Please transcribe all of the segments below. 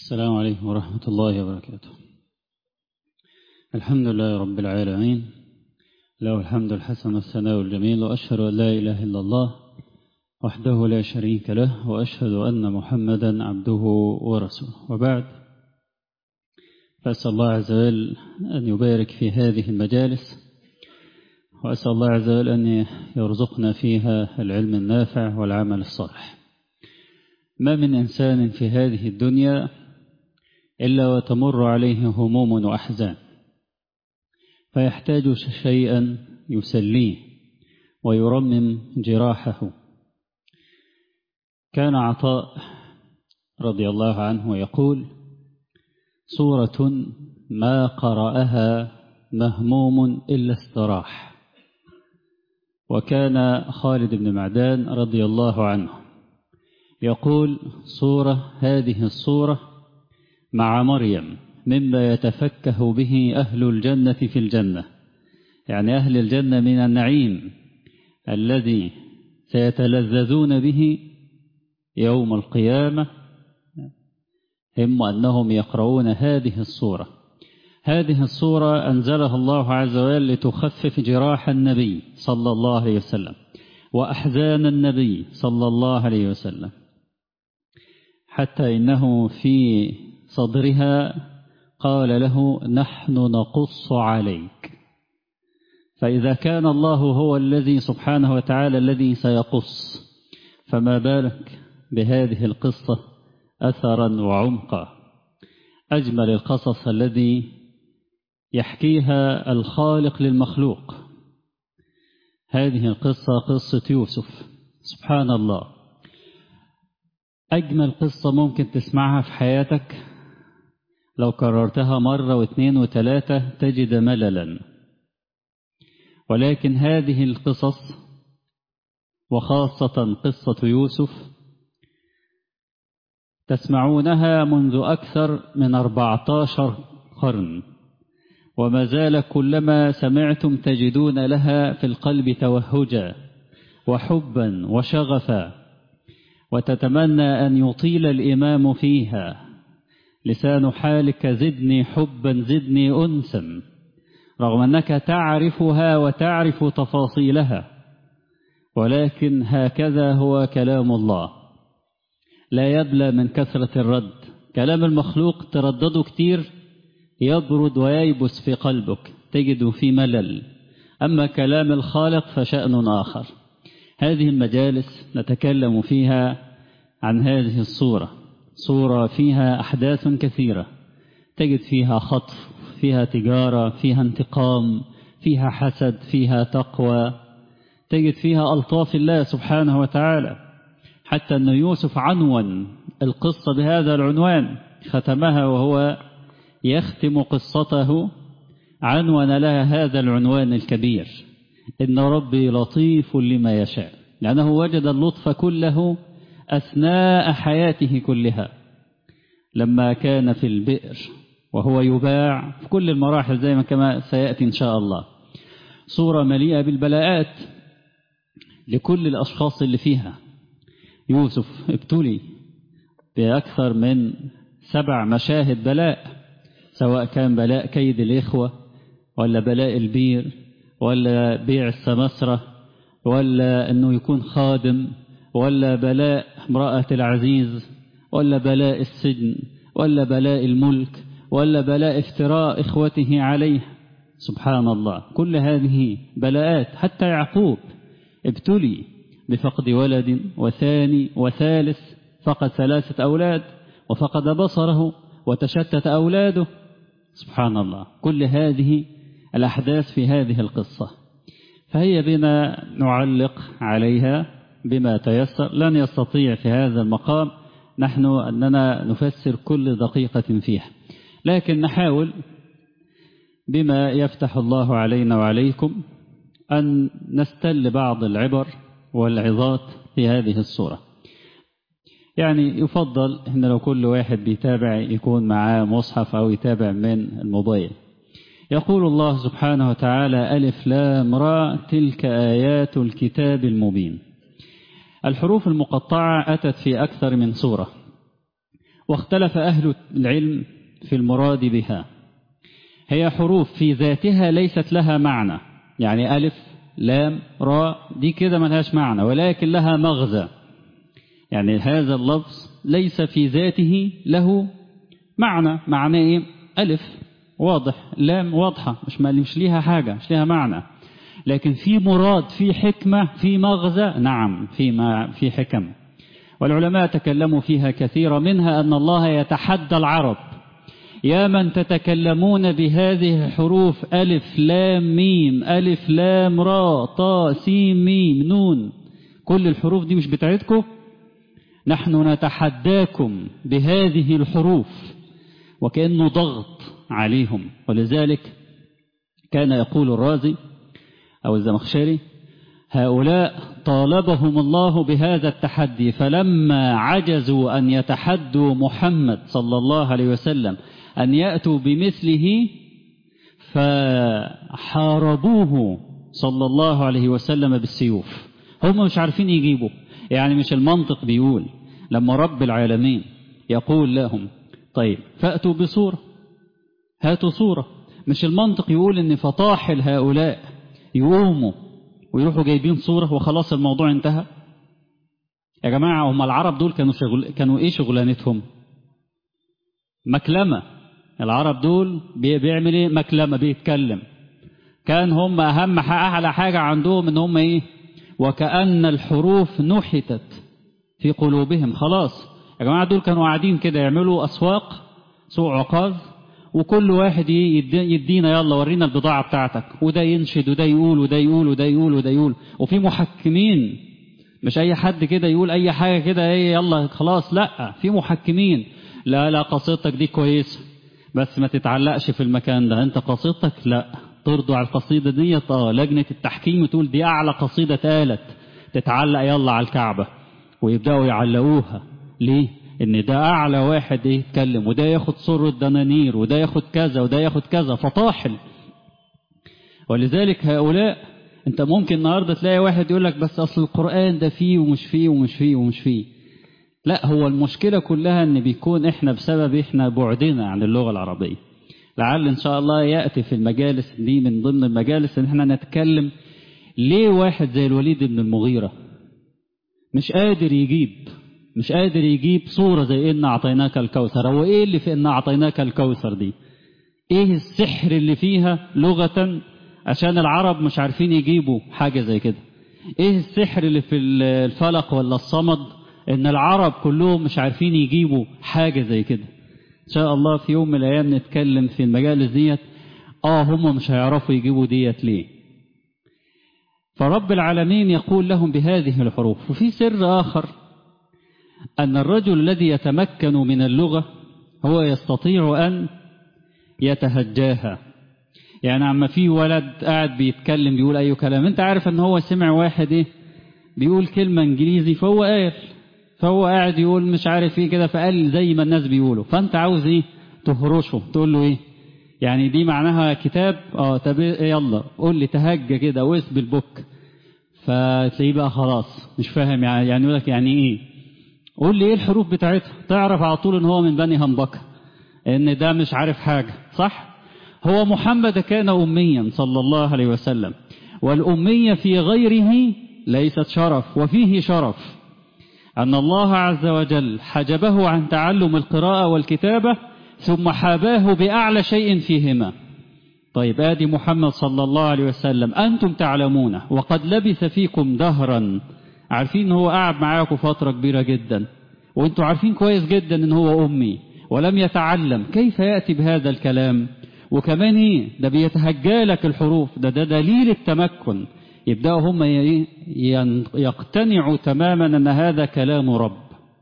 السلام عليكم ورحمة الله وبركاته. الحمد لله رب العالمين، له الحمد الحسن والثناء الجميل، وأشهد أن لا إله إلا الله وحده لا شريك له، وأشهد أن محمدا عبده ورسوله. وبعد، فأسأل الله عز وجل أن يبارك في هذه المجالس، وأسأل الله عز وجل أن يرزقنا فيها العلم النافع والعمل الصالح. ما من إنسان في هذه الدنيا إلا وتمر عليه هموم وأحزان، فيحتاج شيئا يسليه ويرمم جراحه. كان عطاء رضي الله عنه يقول: سورة ما قرأها مهموم إلا استراح. وكان خالد بن معدان رضي الله عنه يقول: هذه الصورة مع مريم مما يتفكه به أهل الجنة في الجنة، يعني أهل الجنة من النعيم الذي سيتلذذون به يوم القيامة، هم أنهم يقرؤون هذه الصورة. هذه الصورة أنزلها الله عز وجل لتخفف جراح النبي صلى الله عليه وسلم وأحزان النبي صلى الله عليه وسلم، حتى إنه في صدرها قال له: نحن نقص عليك. فإذا كان الله هو الذي سبحانه وتعالى الذي سيقص، فما بالك بهذه القصة أثرا وعمقا. أجمل القصص الذي يحكيها الخالق للمخلوق. هذه القصة قصة يوسف. سبحان الله، أجمل قصة ممكن تسمعها في حياتك، لو كررتها مرة واثنين وثلاثة تجد مللا. ولكن هذه القصص، وخاصة قصة يوسف، تسمعونها منذ أكثر من 14 قرن، وما زال كلما سمعتم تجدون لها في القلب توهجا وحبا وشغفا، وتتمنى أن يطيل الإمام فيها. لسان حالك: زدني حبا زدني أنسا، رغم أنك تعرفها وتعرف تفاصيلها. ولكن هكذا هو كلام الله، لا يبلى من كثرة الرد. كلام المخلوق تردده كتير يبرد وييبس في قلبك، تجد في ملل. أما كلام الخالق فشأن آخر. هذه المجالس نتكلم فيها عن هذه الصورة، صورة فيها أحداث كثيرة، تجد فيها خطف، فيها تجارة، فيها انتقام، فيها حسد، فيها تقوى، تجد فيها ألطاف الله سبحانه وتعالى. حتى أن يوسف عنون القصة بهذا العنوان، ختمها وهو يختم قصته عنون لها هذا العنوان الكبير: إن ربي لطيف لما يشاء، لأنه وجد اللطف كله أثناء حياته كلها، لما كان في البئر وهو يباع في كل المراحل، زي ما كما سيأتي إن شاء الله. صورة مليئة بالبلاءات لكل الأشخاص اللي فيها. يوسف ابتلي بأكثر من 7 مشاهد بلاء، سواء كان بلاء كيد الإخوة، ولا بلاء البير، ولا بيع السمسرة، ولا أنه يكون خادم، ولا بلاء امرأة العزيز، ولا بلاء السجن، ولا بلاء الملك، ولا بلاء افتراء إخوته عليه. سبحان الله، كل هذه بلاءات. حتى يعقوب ابتلي بفقد ولد وثاني وثالث، فقد 3 أولاد، وفقد بصره وتشتت أولاده. سبحان الله، كل هذه الأحداث في هذه القصة، فهي بنا نعلق عليها بما تيسر. لن يستطيع في هذا المقام نحن أننا نفسر كل دقيقة فيها، لكن نحاول بما يفتح الله علينا وعليكم أن نستل بعض العبر والعظات في هذه الصورة. يعني يفضل إن لو كل واحد بيتابع يكون معاه مصحف أو يتابع من الموبايل. يقول الله سبحانه وتعالى: ألف لام را تلك آيات الكتاب المبين. الحروف المقطعة أتت في أكثر من سورة، واختلف أهل العلم في المراد بها. هي حروف في ذاتها ليست لها معنى، يعني ألف لام راء دي كده ملهاش معنى، ولكن لها مغزى. يعني هذا اللفظ ليس في ذاته له معنى إيه؟ ألف واضح، لام واضحة، مش ليها حاجة، مش ليها معنى، لكن في مراد، في حكمة، في مغزى، نعم في حكم. والعلماء تكلموا فيها كثيرا، منها أن الله يتحدى العرب: يا من تتكلمون بهذه الحروف ألف لام ميم ألف لام راء طاء سين ميم نون، كل الحروف دي مش بتاعتكم، نحن نتحداكم بهذه الحروف، وكأنه ضغط عليهم. ولذلك كان يقول الرازي أو الزمخشري: هؤلاء طالبهم الله بهذا التحدي، فلما عجزوا أن يتحدوا محمد صلى الله عليه وسلم أن يأتوا بمثله فحاربوه صلى الله عليه وسلم بالسيوف. هم مش عارفين يجيبوا، يعني مش المنطق بيقول لما رب العالمين يقول لهم طيب فأتوا بصورة، هاتوا صورة، مش المنطق يقول ان فطاحل هؤلاء يقوموا ويروحوا جايبين صورة وخلاص الموضوع انتهى؟ يا جماعة هم العرب دول كانوا ايه شغلانتهم؟ مكلمة. العرب دول بيعمل ايه؟ مكلمة، بيتكلم. كان هم اهم اعلى حاجة عندهم ان هم ايه؟ وكأن الحروف نحتت في قلوبهم. خلاص يا جماعة دول كانوا قاعدين كده يعملوا أسواق، سوق عكاظ، وكل واحد يدينا يلا ورينا البضاعة بتاعتك، وده ينشد وده يقول وده يقول وده يقول وده يقول، وفي محكمين، مش أي حد كده يقول أي حاجة كده ايه يلا خلاص، لا، في محكمين. لا قصيدتك دي كويسة بس ما تتعلقش في المكان ده، انت قصيدتك لا ترضوا على القصيدة دي، لجنة التحكيم تقول دي أعلى قصيدة اتقالت تتعلق يلا على الكعبة، ويبدأوا يعلقوها. ليه؟ ان ده اعلى واحد يتكلم، وده ياخد صورة دنانير، وده ياخد كذا وده ياخد كذا، فطاحل. ولذلك هؤلاء انت ممكن النهاردة تلاقي واحد يقول لك بس اصل القرآن ده فيه ومش فيه ومش فيه ومش فيه. لا، هو المشكلة كلها ان بيكون احنا بسبب بعدنا عن اللغة العربية. لعل ان شاء الله يأتي في المجالس دي من ضمن المجالس ان احنا نتكلم ليه واحد زي الوليد بن المغيرة مش قادر يجيب صورة زي إن أعطيناك الكوثر. هو إيه اللي في إن أعطيناك الكوثر دي؟ إيه السحر اللي فيها لغة عشان العرب مش عارفين يجيبوا حاجة زي كده؟ إيه السحر اللي في الفلق ولا الصمد إن العرب كلهم مش عارفين يجيبوا حاجة زي كده؟ إن شاء الله في يوم من الأيام نتكلم في المجالس ديت. هم مش هيعرفوا يجيبوا ديت ليه؟ فرب العالمين يقول لهم بهذه الحروف. وفي سر آخر، أن الرجل الذي يتمكن من اللغة هو يستطيع أن يتهجاها. يعني عما في ولد قاعد بيتكلم بيقول أي كلام، أنت عارف أن هو سمع واحد بيقول كلمة إنجليزي فهو قاعد يقول مش عارف كده، فقال زي ما الناس بيقولوا، فأنت عاوز تهرشه، تقول له يعني دي معناها كتاب، طب يلا قول لي تهجى كده واسم البوك، فتلاقيه بقى خلاص مش فاهم، يعني يقول لك يعني قول لي الحروف بتاعتها، تعرف على طول ان هو من بني همبكة، ان ده مش عارف حاجة، صح؟ هو محمد كان أميا صلى الله عليه وسلم، والأمية في غيره ليست شرف، وفيه شرف أن الله عز وجل حجبه عن تعلم القراءة والكتابة ثم حاباه بأعلى شيء فيهما. طيب آدي محمد صلى الله عليه وسلم أنتم تعلمونه وقد لبث فيكم دهرا، عارفين هو قاعد معاكم فترة كبيرة جدا، وانتم عارفين كويس جدا ان هو أمي ولم يتعلم، كيف يأتي بهذا الكلام؟ وكمان ده بيتهجالك الحروف، ده دليل التمكن. يبدأوا هم يقتنعوا تماما ان هذا كلام رب.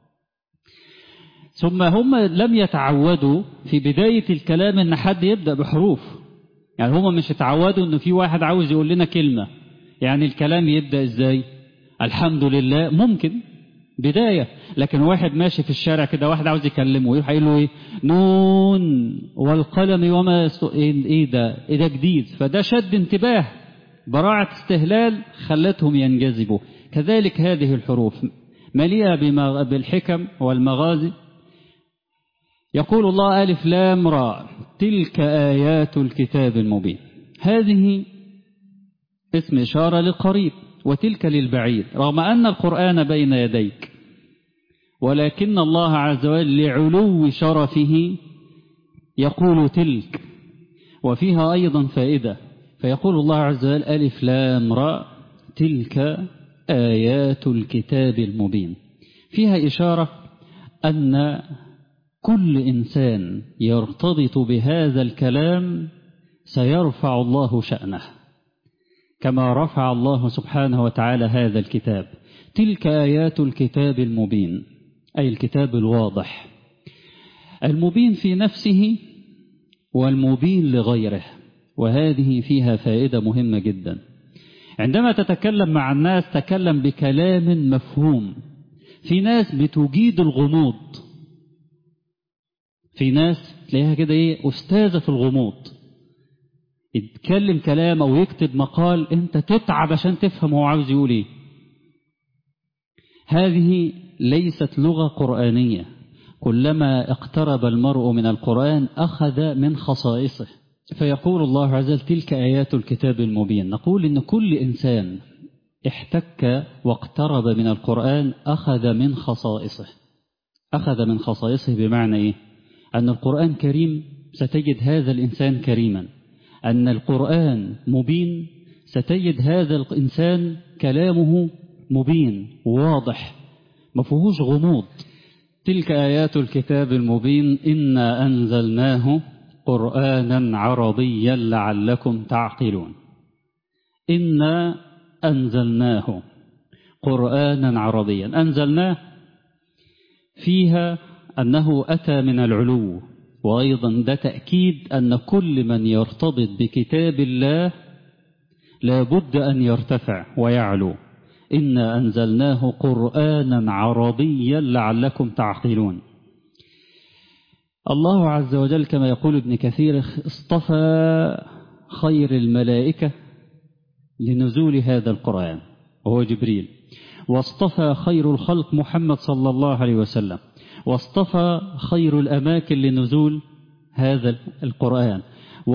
ثم هم لم يتعودوا في بداية الكلام ان حد يبدأ بحروف، يعني هم مش اتعودوا انه في واحد عاوز يقول لنا كلمة، يعني الكلام يبدأ ازاي؟ الحمد لله ممكن بداية، لكن واحد ماشي في الشارع كده، واحد عاوز يكلمه يروح يقول له نون والقلم وما ده جديد، فده شد انتباه، براعة استهلال خلتهم ينجذبوا. كذلك هذه الحروف مليئة بالحكم والمغازي، يقول الله ألف لام راء تلك آيات الكتاب المبين. هذه اسم إشارة للقريب وتلك للبعيد، رغم أن القرآن بين يديك، ولكن الله عز وجل لعلو شرفه يقول تلك، وفيها أيضا فائدة، فيقول الله عز وجل ألف لام راء تلك آيات الكتاب المبين. فيها إشارة أن كل إنسان يرتبط بهذا الكلام سيرفع الله شأنه كما رفع الله سبحانه وتعالى هذا الكتاب. تلك آيات الكتاب المبين، أي الكتاب الواضح، المبين في نفسه والمبين لغيره. وهذه فيها فائدة مهمة جدا. عندما تتكلم مع الناس تكلم بكلام مفهوم. في ناس بتجيد الغموض، في ناس تلاقيها كده أستاذة في الغموض، يتكلم كلام أو يكتب مقال أنت تتعب عشان تفهم هو عاوز يقول إيه. هذه ليست لغة قرآنية. كلما اقترب المرء من القرآن أخذ من خصائصه. فيقول الله عز وجل تلك آيات الكتاب المبين. نقول إن كل إنسان احتك واقترب من القرآن أخذ من خصائصه. أخذ من خصائصه بمعنى إيه؟ أن القرآن كريم ستجد هذا الإنسان كريما. أن القرآن مبين ستجد هذا الإنسان كلامه مبين واضح ما فيهوش غموض. تلك آيات الكتاب المبين إنا أنزلناه قرآنا عربيا لعلكم تعقلون. إنا أنزلناه قرآنا عربيا. أنزلناه فيها أنه أتى من العلو، وأيضا ده تأكيد أن كل من يرتبط بكتاب الله لابد أن يرتفع ويعلو. إنا أنزلناه قرآنا عربيا لعلكم تعقلون. الله عز وجل كما يقول ابن كثير اصطفى خير الملائكة لنزول هذا القرآن وهو جبريل، واصطفى خير الخلق محمد صلى الله عليه وسلم، واصطفى خير الأماكن لنزول هذا القرآن،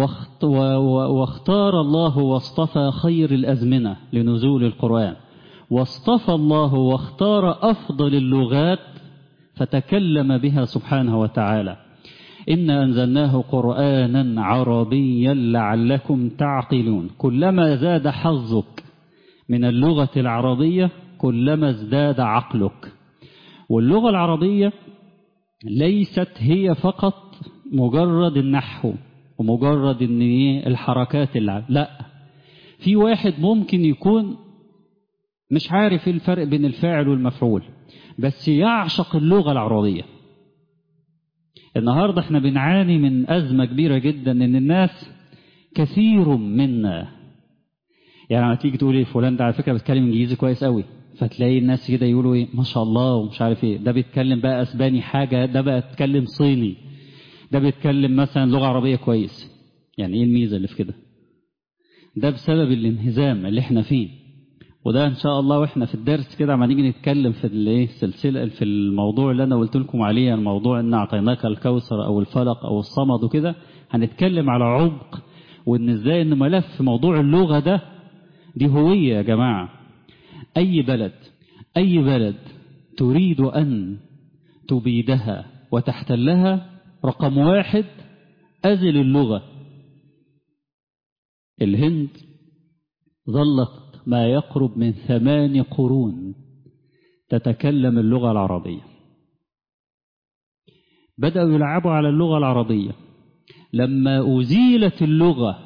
واختار الله واصطفى خير الأزمنة لنزول القرآن، واصطفى الله واختار أفضل اللغات فتكلم بها سبحانه وتعالى. إنا أنزلناه قرآنا عربيا لعلكم تعقلون. كلما زاد حظك من اللغة العربية كلما ازداد عقلك. واللغة العربية ليست هي فقط مجرد النحو ومجرد الحركات لا، في واحد ممكن يكون مش عارف الفرق بين الفاعل والمفعول بس يعشق اللغة العربية. النهاردة احنا بنعاني من أزمة كبيرة جدا ان الناس كثير منا يعني لما تيجي تقولي فلان ده على فكرة بيتكلم انجليزي كويس قوي، فتلاقي الناس كده يقولوا ايه ما شاء الله ومش عارف ايه، ده بيتكلم بقى اسباني حاجة، ده بقى بيتكلم صيني، ده بيتكلم مثلا لغة عربية كويس. يعني ايه الميزة اللي في كده؟ ده بسبب الانهزام اللي احنا فيه. وده ان شاء الله واحنا في الدرس كده عم نيجي نتكلم في السلسلة في الموضوع اللي انا قلت لكم عليه، الموضوع ان اعطيناك الكوثر او الفلق او الصمد وكده، هنتكلم على عمق وان ازاي ان ملف موضوع اللغة ده دي هوية يا جماعة. اي بلد تريد ان تبيدها وتحتلها رقم واحد أزل اللغة. الهند ظلت ما يقرب من 8 قرون تتكلم اللغة العربية. بدأوا يلعبوا على اللغة العربية. لما أزيلت اللغة،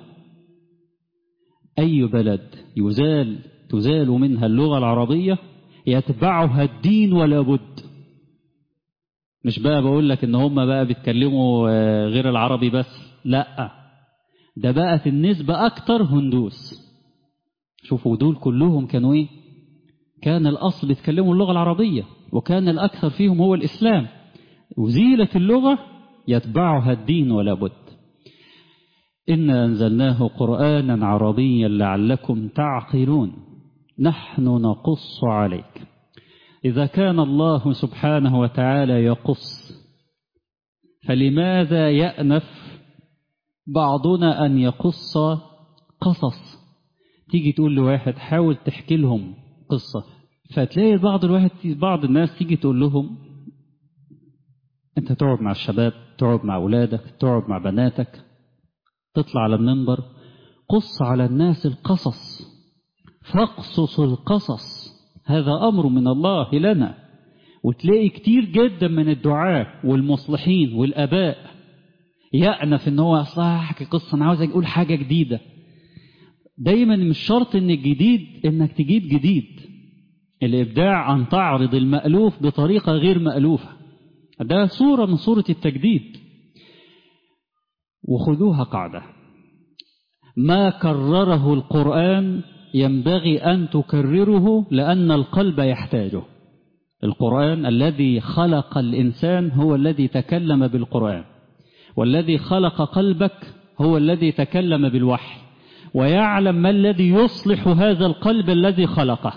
أي بلد تزال منها اللغة العربية يتبعها الدين ولا بد. مش بقى بقول لك ان هم بقى بيتكلموا غير العربي بس، لا، ده بقت النسبة اكتر هندوس. شوفوا دول كلهم كانوا ايه؟ كان الاصل بيتكلموا اللغة العربية وكان الاكثر فيهم هو الاسلام. وزيلت اللغة يتبعها الدين ولا بد. إنا أنزلناه قرآنا عربيا لعلكم تعقلون نحن نقص عليك. إذا كان الله سبحانه وتعالى يقص فلماذا يأنف بعضنا أن يقص قصص؟ تيجي تقول لواحد حاول تحكي لهم قصة، فتلاقي بعض الناس تيجي تقول لهم أنت تقعد مع الشباب، تقعد مع أولادك، تقعد مع بناتك، تطلع على المنبر قص على الناس القصص، فاقصص القصص، هذا أمر من الله لنا. وتلاقي كتير جدا من الدعاة والمصلحين والآباء يأنف إن هو أصلا أحكي قصة، أنا عاوز أقول حاجة جديدة. دايما مش شرط إن الجديد إنك تجيب جديد، الإبداع أن تعرض المألوف بطريقة غير مألوفة، ده صورة من صورة التجديد. وخذوها قاعدة، ما كرره القرآن ينبغي أن تكرره لأن القلب يحتاجه. القرآن الذي خلق الإنسان هو الذي تكلم بالقرآن، والذي خلق قلبك هو الذي تكلم بالوحي، ويعلم ما الذي يصلح هذا القلب الذي خلقه.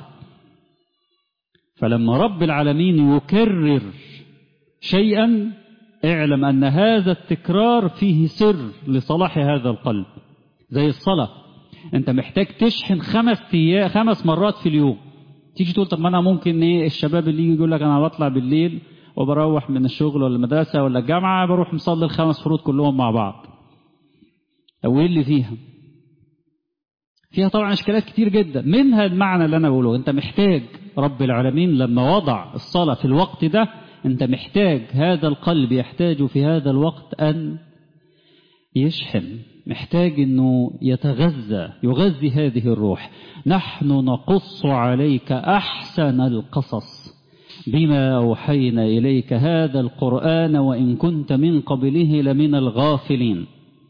فلما رب العالمين يكرر شيئا اعلم أن هذا التكرار فيه سر لصلاح هذا القلب. زي الصلاة، انت محتاج تشحن 5 مرات في اليوم. تيجي تقول طب ما انا ممكن الشباب اللي يجي يقول لك انا بطلع بالليل وبروح من الشغل ولا المدرسة ولا الجامعة بروح مصلي ال5 فروض كلهم مع بعض. او ايه اللي فيها طبعا اشكالات كتير جدا، منها المعنى اللي انا بقوله. انت محتاج رب العالمين لما وضع الصلاة في الوقت ده، انت محتاج هذا القلب يحتاج في هذا الوقت ان يشحن، محتاج انه يغذي هذه الروح. نحن نقص عليك احسن القصص بما اوحينا اليك هذا القرآن وان كنت من قبله لمن الغافلين.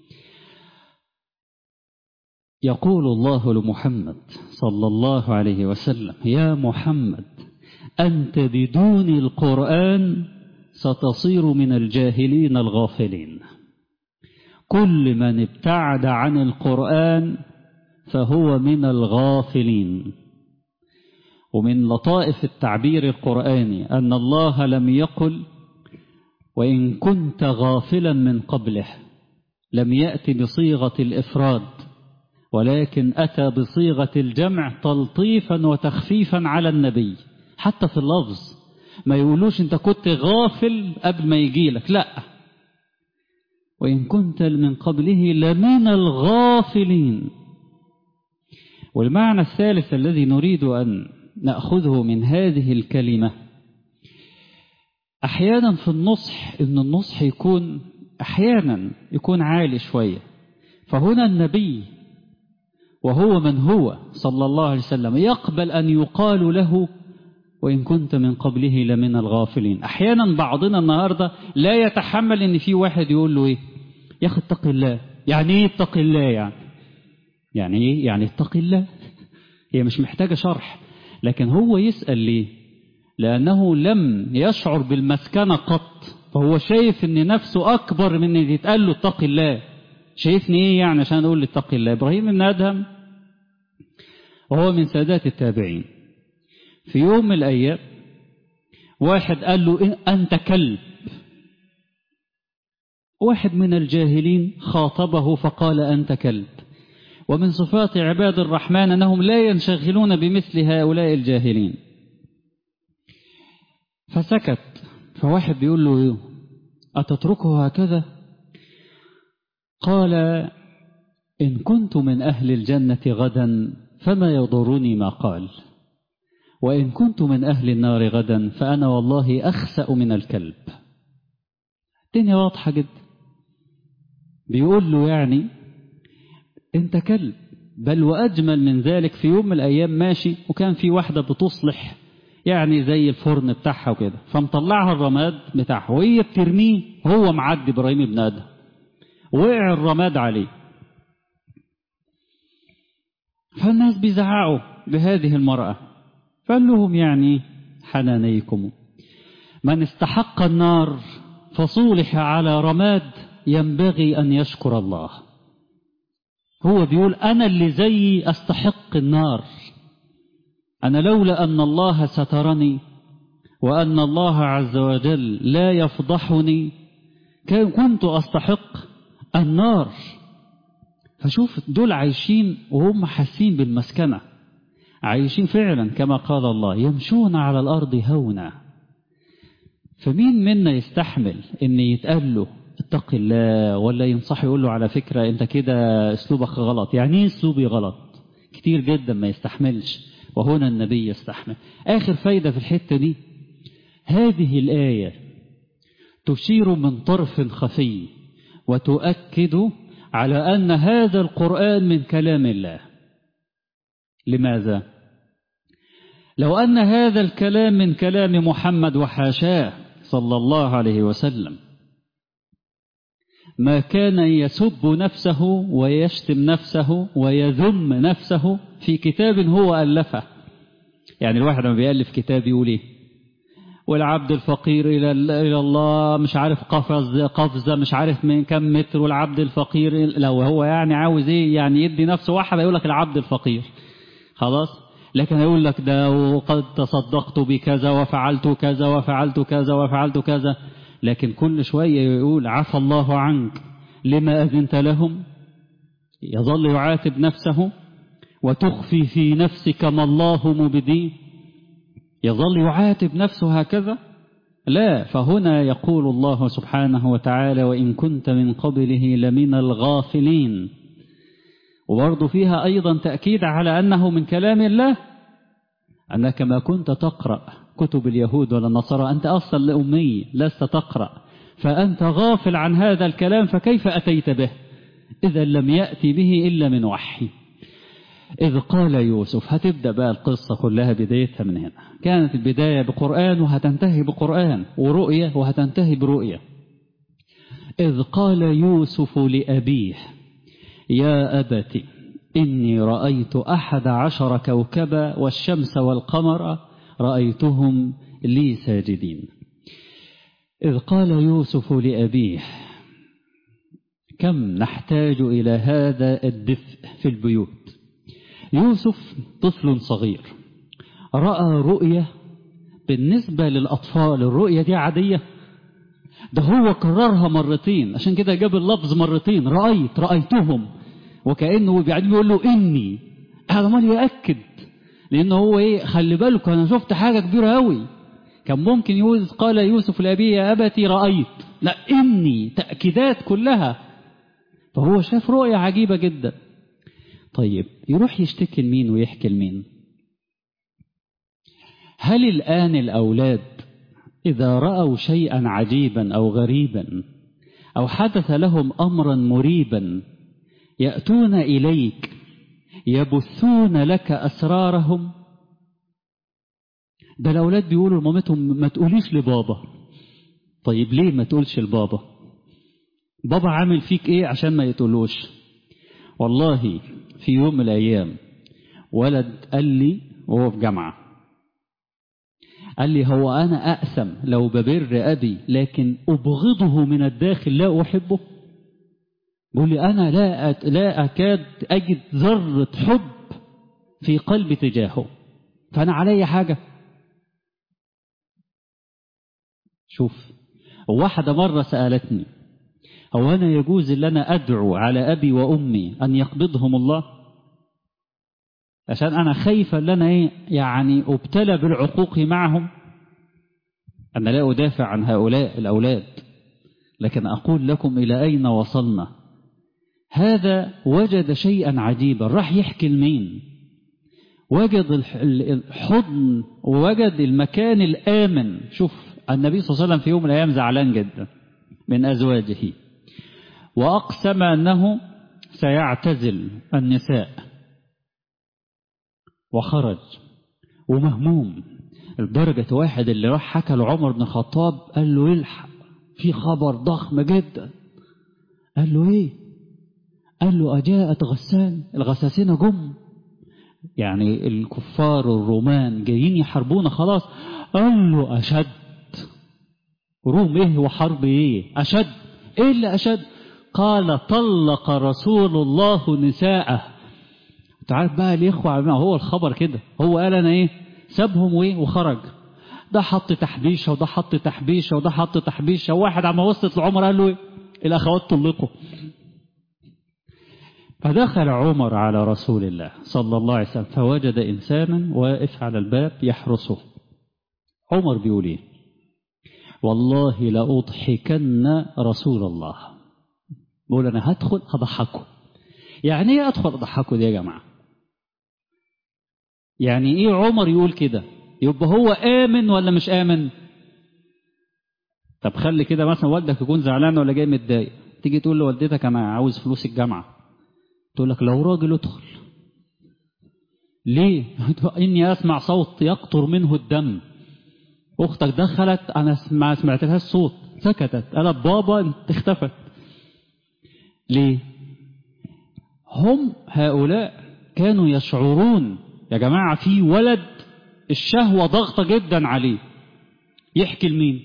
يقول الله لمحمد صلى الله عليه وسلم: يا محمد أنت بدون القرآن ستصير من الجاهلين الغافلين. كل من ابتعد عن القرآن فهو من الغافلين. ومن لطائف التعبير القرآني أن الله لم يقل وإن كنت غافلا من قبله، لم يأتي بصيغة الإفراد، ولكن أتى بصيغة الجمع تلطيفا وتخفيفا على النبي. حتى في اللفظ ما يقولوش انت كنت غافل قبل ما يجيلك، لا، وإن كنت من قبله لمن الغافلين. والمعنى الثالث الذي نريد أن نأخذه من هذه الكلمة، أحيانا في النصح إن النصح يكون أحيانا يكون عالي شوية. فهنا النبي وهو من هو صلى الله عليه وسلم يقبل أن يقال له وإن كنت من قبله لمن الغافلين. أحيانا بعضنا النهاردة لا يتحمل إن في واحد يقول له إيه يا أخي اتق الله. يعني إيه اتق الله؟ يعني إيه؟ يعني اتق الله. هي مش محتاجة شرح، لكن هو يسأل ليه؟ لأنه لم يشعر بالمسكنة قط، فهو شايف إن نفسه أكبر من إن يتقال له اتق الله. شايفني إيه يعني عشان أقول اتق الله؟ إبراهيم بن أدهم وهو من سادات التابعين، في يوم من الأيام واحد قال له أنت كلب. واحد من الجاهلين خاطبه فقال أنت كلب. ومن صفات عباد الرحمن أنهم لا ينشغلون بمثل هؤلاء الجاهلين. فسكت. فواحد بيقول له أتتركه هكذا؟ قال إن كنت من أهل الجنة غدا فما يضرني ما قال، وإن كنت من أهل النار غدا فأنا والله أخسأ من الكلب. الدنيا واضحة جدا. بيقول له يعني أنت كلب. بل وأجمل من ذلك، في يوم من الأيام ماشي وكان في واحدة بتصلح يعني زي الفرن بتاعها وكده، فمطلعها الرماد بتاعها وهي بترميه، هو معدي إبراهيم بن أدهم وقع الرماد عليه. فالناس بيزعقوا بهذه المرأة. فقال لهم يعني حنانيكم، من استحق النار فصولح على رماد ينبغي أن يشكر الله. هو بيقول أنا اللي زيي أستحق النار، أنا لولا أن الله سترني وأن الله عز وجل لا يفضحني كنت أستحق النار. فشوف دول عايشين وهم حاسين بالمسكنة، عايشين فعلا كما قال الله يمشون على الأرض هونا. فمين منا يستحمل ان يتقال له اتق الله، ولا ينصح يقول له على فكرة انت كده اسلوبك غلط؟ يعني ايه اسلوبي غلط؟ كتير جدا ما يستحملش، وهنا النبي يستحمل. آخر فايدة في الحتة دي، هذه الآية تشير من طرف خفي وتؤكد على أن هذا القرآن من كلام الله. لماذا؟ لو أن هذا الكلام من كلام محمد وحاشاه صلى الله عليه وسلم ما كان يسب نفسه ويشتم نفسه ويذم نفسه في كتاب هو ألفه. يعني الواحد لما بيألف كتاب يقول ايه؟ والعبد الفقير إلى الله مش عارف قفزة مش عارف من كم متر، والعبد الفقير لو هو يعني عاوز ايه يعني يدي نفسه واحد يقول لك العبد الفقير خلاص. لكن يقول لك ده وقد تصدقت بكذا وفعلت كذا وفعلت كذا وفعلت كذا، لكن كل شوية يقول عفى الله عنك لما أذنت لهم. يظل يعاتب نفسه وتخفي في نفسك ما الله مبديه، يظل يعاتب نفسه هكذا. لا، فهنا يقول الله سبحانه وتعالى وإن كنت من قبله لمن الغافلين. وبرضو فيها أيضا تأكيد على أنه من كلام الله، أنك ما كنت تقرأ كتب اليهود ولا النصارى، أنت أصلا لأمي لست تقرأ، فأنت غافل عن هذا الكلام، فكيف أتيت به إذا لم يأتي به إلا من وحي؟ إذ قال يوسف، هتبدأ بقى القصة كلها بدايتها من هنا. كانت البداية بقرآن وهتنتهي بقرآن، ورؤية وهتنتهي برؤية. إذ قال يوسف لأبيه يا أبت إني رأيت 11 كوكبا والشمس والقمر رأيتهم لي ساجدين. إذ قال يوسف لأبيه. كم نحتاج إلى هذا الدفء في البيوت. يوسف طفل صغير رأى رؤية، بالنسبة للأطفال الرؤية دي عادية، ده هو كررها مرتين، عشان كده جاب اللفظ مرتين، رأيتهم، وكأنه بعدين بيقول له إني، هذا مال يأكد، لأنه هو إيه، خلي بالك أنا شفت حاجة كبيرة أوي. كان ممكن يوسف قال يوسف لأبيه يا أبتي رأيت، لا إني، تأكيدات كلها. فهو شاف رؤية عجيبة جدا. طيب يروح يشتكي لمين ويحكي لمين؟ هل الآن الأولاد إذا رأوا شيئا عجيبا أو غريبا أو حدث لهم أمرا مريبا يأتون إليك يبثون لك أسرارهم؟ ده الأولاد بيقولوا لمامتهم ما تقوليش لبابا. طيب ليه ما تقولش لبابا؟ بابا عامل فيك إيه عشان ما يتقولوش؟ والله في يوم من الأيام ولد قال لي وهو في جامعة، قال لي هو أنا أأثم لو ببر أبي لكن أبغضه من الداخل لا أحبه؟ بيقول لي أنا لا أكاد أجد ذرة حب في قلبي تجاهه، فأنا علي حاجة؟ شوف، واحدة مرة سألتني هو أنا يجوز أن أنا أدعو على أبي وأمي أن يقبضهم الله؟ عشان أنا خايفة أن أنا يعني أبتلى بالعقوق معهم. أنا لا أدافع عن هؤلاء الأولاد، لكن أقول لكم إلى أين وصلنا. هذا وجد شيئا عجيبا، راح يحكي لمين؟ وجد الحضن ووجد المكان الآمن. شوف النبي صلى الله عليه وسلم في يوم من الأيام زعلان جدا من أزواجه، وأقسم أنه سيعتزل النساء، وخرج ومهموم لدرجة واحد اللي راح حكى لعمر بن الخطاب قال له الحق في خبر ضخم جدا. قال له ايه؟ قال له أجاءت غسان، الغساسين جم، يعني الكفار الرومان جايين يحاربونا خلاص. قال له أشد. روم ايه وحرب ايه؟ أشد. ايه اللي أشد؟ قال طلق رسول الله نساءه. تعرف بقى الإخوة، هو الخبر كده، هو قال أنا إيه؟ سابهم وإيه وخرج. ده حط تحبيشة وده حط تحبيشة وده حط تحبيشة. واحد عما وصلت لعمر قال له ايه؟ الأخوات طلقوا. فدخل عمر على رسول الله صلى الله عليه وسلم فوجد إنسانا واقف على الباب يحرسه. عمر بيقول ايه؟ والله لأضحكن رسول الله. بقول أنا هدخل هضحكه. يعني ايه أدخل أضحكه دي يا جماعة؟ يعني ايه عمر يقول كده؟ يبقى هو آمن ولا مش آمن؟ طب خلي كده مثلا والدك يكون زعلان ولا جاي متضايق، تيجي تقول لوالدتك أنا عاوز فلوس الجامعة، تقول لك لو راجل ادخل. ليه؟ إني أسمع صوت يقطر منه الدم. أختك دخلت أنا ما سمعتلهاش صوت، سكتت، أنا بابا انت اختفت. ليه؟ هم هؤلاء كانوا يشعرون يا جماعة في ولد الشهوة ضغطة جدا عليه. يحكي لمين؟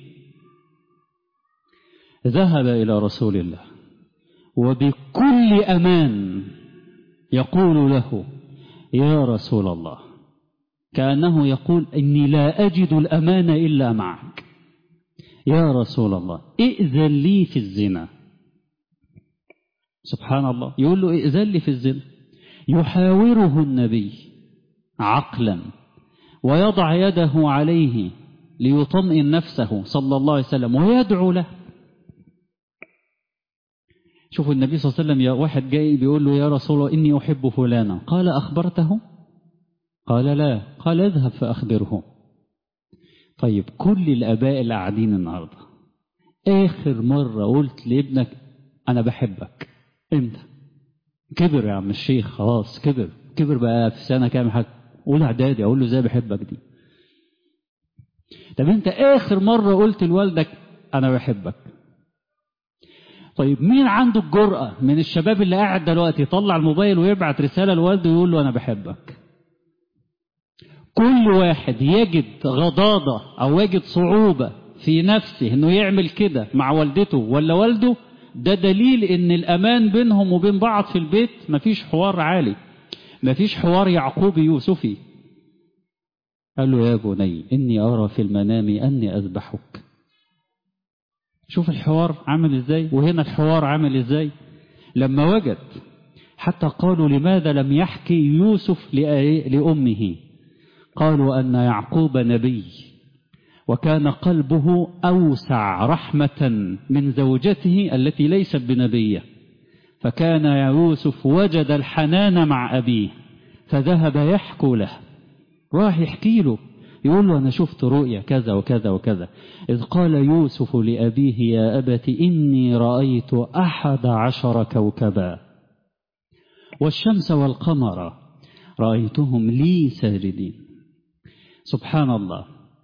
ذهب إلى رسول الله وبكل أمان يقول له يا رسول الله، كأنه يقول إني لا أجد الأمان إلا معك. يا رسول الله ائذن لي في الزنا. سبحان الله، يقول له ائذن لي في الزنا. يحاوره النبي عقلا ويضع يده عليه ليطمئن نفسه صلى الله عليه وسلم ويدعو له. شوفوا النبي صلى الله عليه وسلم، يا واحد جاي بيقول له يا رسول الله إني أحب فلانا، قال أخبرته؟ قال لا. قال اذهب فأخبره. طيب كل الآباء اللي قاعدين النهاردة آخر مرة قلت لابنك أنا بحبك إمتى؟ كبر يا عم الشيخ، خلاص كبر بقى في سنة كام حاجة، أولى إعدادي، أقول له إزاي بحبك دي؟ طب أنت آخر مرة قلت لوالدك أنا بحبك؟ طيب مين عنده الجرأة من الشباب اللي قاعد دلوقتي يطلع الموبايل ويبعت رسالة لوالده ويقول له أنا بحبك؟ كل واحد يجد غضاضة أو يجد صعوبة في نفسه إنه يعمل كده مع والدته ولا والده، ده دليل إن الأمان بينهم وبين بعض في البيت مفيش حوار عالي، مفيش حوار يعقوبي يوسفي. قال له يا بني إني أرى في المنام أني أذبحك. شوف الحوار عامل إزاي، وهنا الحوار عامل إزاي. لما وجد حتى قالوا لماذا لم يحكي يوسف لأمه؟ قالوا أن يعقوب نبي وكان قلبه أوسع رحمة من زوجته التي ليست بنبية، فكان يوسف وجد الحنان مع أبيه فذهب يحكو له. راح يحكي له يقول له أنا شفت رؤيا كذا وكذا وكذا. إذ قال يوسف لأبيه يا أبت إني رأيت 11 كوكبا والشمس والقمر رأيتهم لي ساجدين. سبحان الله،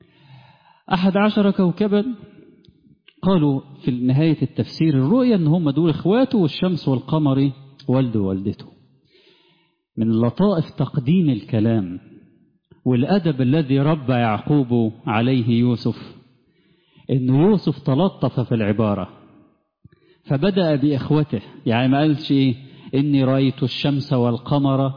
11 كوكبا. قالوا في نهاية التفسير الرؤيا أن هم دول إخواته والشمس والقمر والده ووالدته. من لطائف تقديم الكلام والأدب الذي ربى يعقوب عليه يوسف أن يوسف تلطف في العبارة فبدأ بإخوته. يعني ما قالش إيه إني رأيت الشمس والقمر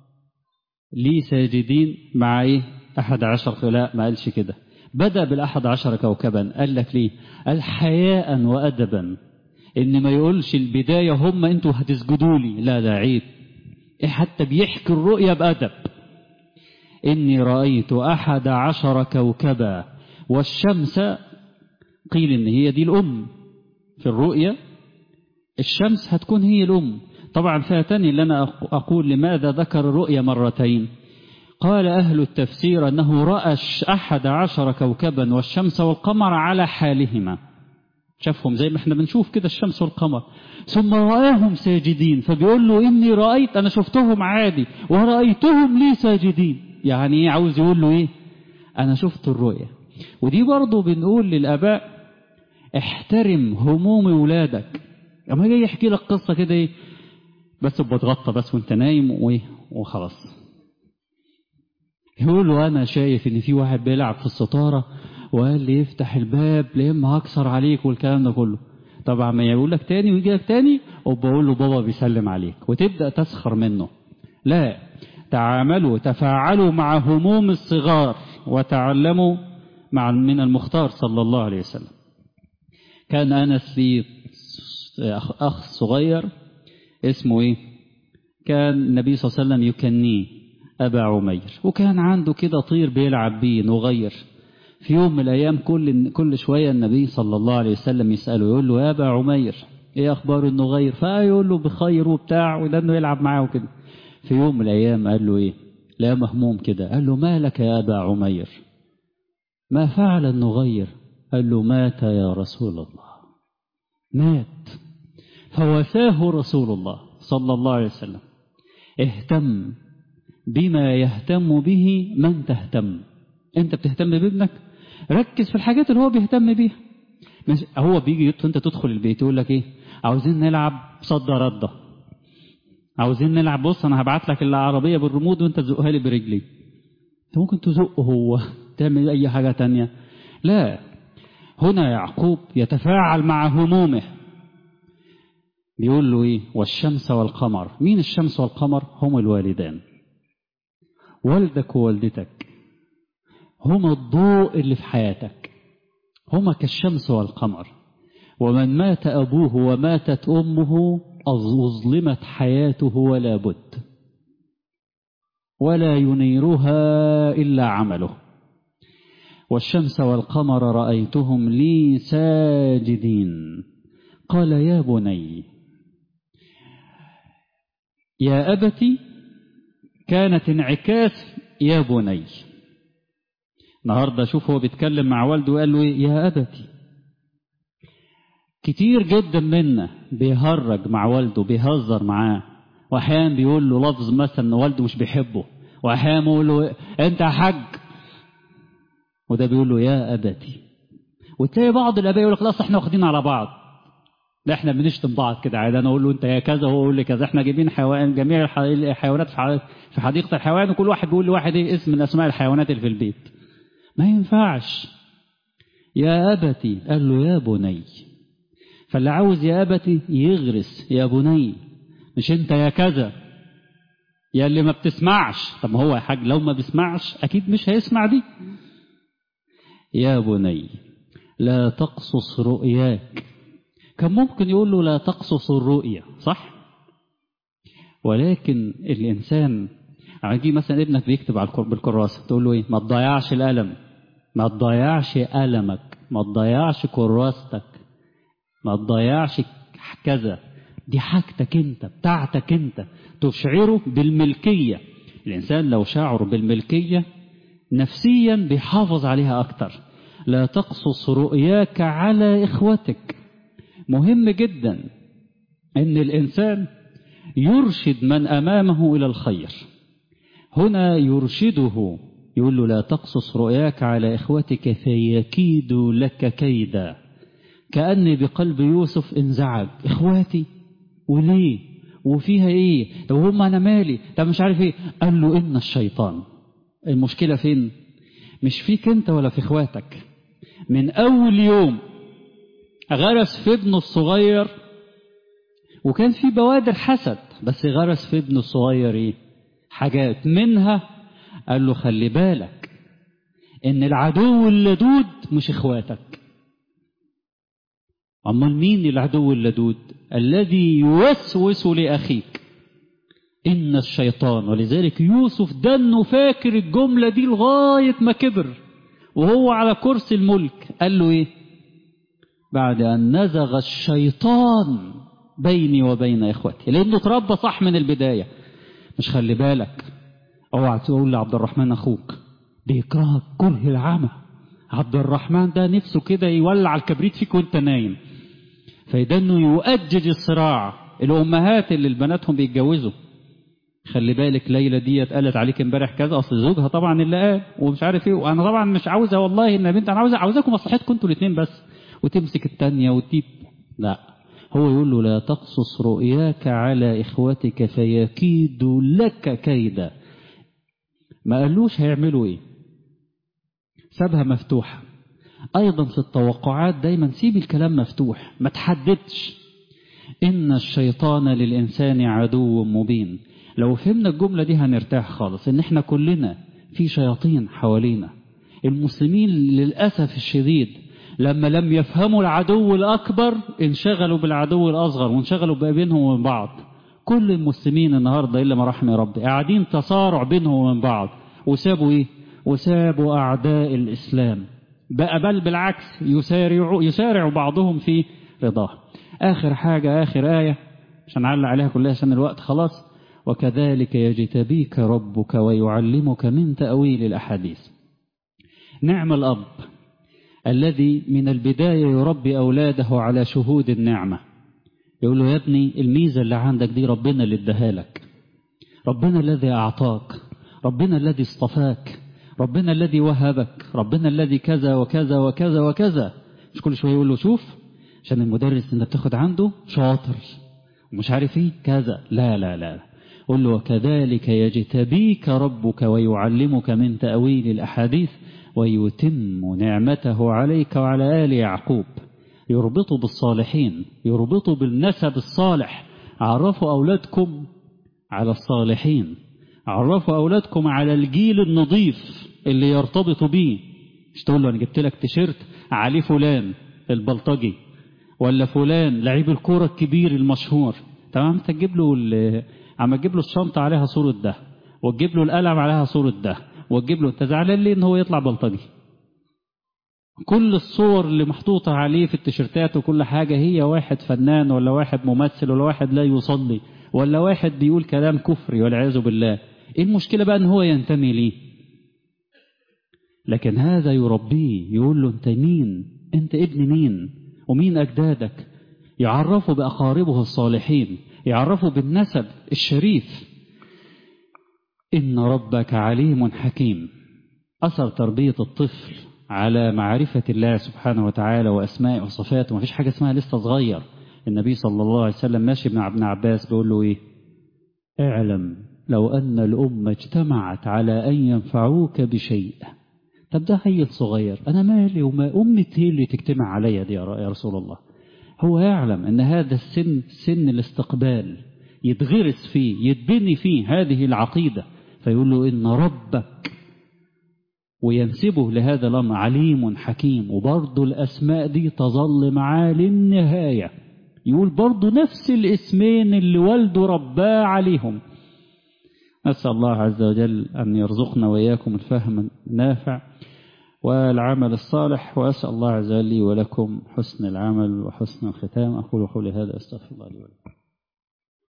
لي ساجدين مع إيه 11، لا ما قالش كده، بدأ بال11 كوكبا. قال لك ليه؟ قال حياء وأدبا، إن ما يقولش البداية هم أنتوا هتسجدوا لي، لا ده عيب. حتى بيحكي الرؤيا بأدب. إني رأيت 11 كوكبا والشمس، قيل إن هي دي الأم في الرؤيا، الشمس هتكون هي الأم. طبعا فاتني اللي أنا أقول لماذا ذكر الرؤيا مرتين. قال أهل التفسير أنه رأى 11 كوكبا والشمس والقمر على حالهما، شافهم زي ما احنا بنشوف كده الشمس والقمر، ثم رآهم ساجدين. فبيقول له إني رأيت، أنا شفتهم عادي ورأيتهم لي ساجدين. يعني عاوز يقول له إيه؟ أنا شفت الرؤيا. ودي برضو بنقول للآباء احترم هموم ولادك. أما جاي يحكي لك قصة كده إيه بس بتغطى بس وانت نايم وخلاص، يقول له أنا شايف إن في واحد بيلعب في الستارة وقال لي يفتح الباب لما هكسر عليك والكلام ده كله. طبعا ما يقول لك تاني ويجي لك تاني وبقول له بابا بيسلم عليك وتبدأ تسخر منه. لا، تفاعلوا مع هموم الصغار وتعلموا من المختار صلى الله عليه وسلم. كان أنس لي أخ صغير اسمه إيه؟ كان النبي صلى الله عليه وسلم يكنيه أبا عمير، وكان عنده كده طير بيلعب بيه نغير. في يوم من الأيام كل شوية النبي صلى الله عليه وسلم يسأله يقول له يا أبا عمير إيه أخبار النغير؟ فيقول له بخير وبتاع، وده إنه يلعب معاه وكده. في يوم من الأيام قال له إيه؟ لا مهموم كده، قال له ما لك يا أبا عمير؟ ما فعل النغير؟ قال له مات يا رسول الله، مات. فواساه رسول الله صلى الله عليه وسلم. اهتم بما يهتم به من تهتم. انت بتهتم بابنك، ركز في الحاجات اللي هو بيهتم بيها. مش هو بيجي انت تدخل البيت يقول لك ايه؟ عاوزين نلعب صد رده، عاوزين نلعب، بص انا هبعت لك العربيه بالريموت وانت تزقها لي برجلي. انت ممكن تزقه هو، تعمل اي حاجه تانية. لا، هنا يعقوب يتفاعل مع همومه، بيقول له ايه؟ والشمس والقمر. مين الشمس والقمر؟ هم الوالدان، والدك ووالدتك، هما الضوء اللي في حياتك، هما كالشمس والقمر. ومن مات أبوه وماتت أمه أظلمت حياته ولا بد، ولا ينيرها إلا عمله. والشمس والقمر رأيتهم لي ساجدين. قال يا بني، يا أبتي كانت انعكاس يا بني. النهارده شوف هو بيتكلم مع والده وقال له يا أبتي. كتير جدا منا بيهرج مع والده، بيهزر معاه، واحيانا بيقول له لفظ مثلا والده مش بيحبه، واحيانا بيقول له انت يا حاج، وده بيقول له يا أبتي. وتلاقي بعض الآباء يقول لك خلاص احنا واخدين على بعض، لا احنا بنشتم بعض كده عادي، انا اقول له انت يا كذا وهو يقول لي كذا، احنا جايبين حيوان جميع الحيوانات في حديقة الحيوان، وكل واحد بيقول لواحد ايه اسم من اسماء الحيوانات اللي في البيت. ما ينفعش. يا أبتي قال له يا بني. فاللي عاوز يا أبتي يغرس يا بني، مش انت يا كذا يا اللي ما بتسمعش. طب ما هو يا حاج لو ما بيسمعش اكيد مش هيسمع دي. يا بني لا تقصص رؤياك. كان ممكن يقول له لا تقصص الرؤيا، صح؟ ولكن الإنسان عندي مثلا ابنك بيكتب على بالكراسة، تقول له ايه؟ ما تضيعش القلم، ما تضيعش قلمك، ما تضيعش كراستك، ما تضيعش كذا، دي حاجتك انت، بتاعتك انت. تشعره بالملكية. الإنسان لو شعر بالملكية نفسيا بيحافظ عليها أكتر. لا تقصص رؤياك على إخوتك. مهم جدا أن الإنسان يرشد من أمامه إلى الخير. هنا يرشده، يقول له لا تقصص رؤياك على إخوتك فيكيدوا لك كيدا. كأني بقلب يوسف انزعج، إخواتي وليه وفيها إيه؟ طب هم أنا مالي؟ طب مش عارف إيه. قال له إن الشيطان. المشكلة فين؟ مش فيك أنت ولا في إخواتك. من أول يوم غرس في ابنه الصغير، وكان في بوادر حسد، بس غرس في ابنه الصغير إيه؟ حاجات منها قال له خلي بالك إن العدو اللدود مش إخواتك. أمال مين العدو اللدود؟ الذي يوسوس لأخيك، إن الشيطان. ولذلك يوسف دنه فاكر الجملة دي لغاية ما كبر وهو على كرسي الملك. قال له إيه؟ بعد أن نزغ الشيطان بيني وبين إخوتي، لأنه اتربى صح من البداية. مش خلي بالك، اوعى تقول لعبد الرحمن أخوك بيكرهك كره العمى. عبد الرحمن ده نفسه كده يولع الكبريت فيك وانت نايم. فده انه يؤجج الصراع. الأمهات اللي البناتهم بيتجوزوا، خلي بالك ليلى دي قالت عليك امبارح كذا، اصل زوجها طبعا اللي قال ومش عارف ايه، وانا طبعا مش عاوزه والله ان بنت، انا عاوزاكم مصلحتكم انتوا الاثنين بس، وتمسك الثانيه وتجيب. لا، هو يقول له لا تقصص رؤياك على اخوتك فيكيدوا لك كيدا. ما قالوش هيعملوا ايه، سابها مفتوحه. ايضا في التوقعات دايما سيب الكلام مفتوح، ما تحددش. ان الشيطان للانسان عدو مبين. لو فهمنا الجملة دي هنرتاح خالص، ان احنا كلنا في شياطين حوالينا. المسلمين للأسف الشديد لما لم يفهموا العدو الأكبر انشغلوا بالعدو الأصغر وانشغلوا بينهم وبين بعض. كل المسلمين النهاردة إلا ما رحم ربي قاعدين تصارع بينهم وبين بعض، وسابوا إيه؟ وسابوا أعداء الإسلام بقى، بل بالعكس يسارع بعضهم في رضاه. آخر حاجة، آخر آية عشان نعلق عليها كلها عشان الوقت خلاص. وكذلك يجتبيك ربك ويعلمك من تأويل الأحاديث. نعم الأب الذي من البداية يربي أولاده على شهود النعمة، يقول له يا ابني الميزة اللي عندك دي ربنا اللي اداها لك، ربنا الذي أعطاك، ربنا الذي اصطفاك، ربنا الذي وهبك، ربنا الذي كذا وكذا وكذا وكذا. مش كل شوية يقول له شوف عشان المدرس اللي بتاخد عنده شاطر ومش عارف ايه كذا، لا لا لا، قل له وكذلك يجتبيك ربك ويعلمك من تأويل الأحاديث ويتم نعمته عليك وعلى آل يعقوب. يربطوا بالصالحين، يربطوا بالنسب الصالح. عرفوا أولادكم على الصالحين، عرفوا أولادكم على الجيل النظيف اللي يرتبطوا بيه. مش تقول له أنا جبت لك تيشيرت عليه فلان البلطجي ولا فلان لعيب الكورة الكبير المشهور، تمام؟ انت تجيب له عم تجيب له الشنطة عليها صورة ده، وتجيب له القلم عليها صورة ده، وتجيب له، انت زعلان ليه ان هو يطلع بلطجي؟ كل الصور اللي محطوطة عليه في التيشيرتات وكل حاجة هي واحد فنان ولا واحد ممثل ولا واحد لا يصلي ولا واحد بيقول كلام كفري والعياذ بالله. ايه المشكلة بقى ان هو ينتمي ليه؟ لكن هذا يربيه، يقول له انت مين، انت ابن مين ومين اجدادك، يعرفه بأقاربه الصالحين، يعرفه بالنسب الشريف. إن ربك عليم حكيم. أثر تربية الطفل على معرفة الله سبحانه وتعالى وأسمائه وصفاته. ما فيش حاجة اسمها لسه صغير. النبي صلى الله عليه وسلم ماشي ابن عباس بيقول له إيه؟ اعلم لو أن الأمة اجتمعت على أن ينفعوك بشيء. طب ده عيل صغير، أنا مالي وما أمتي هي اللي تجتمع عليا دي يا رسول الله. هو يعلم أن هذا السن سن الاستقبال، يتغرس فيه يتبني فيه هذه العقيدة، فيقول له إن ربك، وينسبه لهذا الأمر عليم حكيم. وبرضه الأسماء دي تظل معاه للنهاية، يقول برضه نفس الاسمين اللي والده رباه عليهم. نسأل الله عز وجل أن يرزقنا وإياكم الفهم النافع والعمل الصالح، وأسأل الله عز وجل لي ولكم حسن العمل وحسن الختام. أقول قولي هذا أستغفر الله لي ولكم.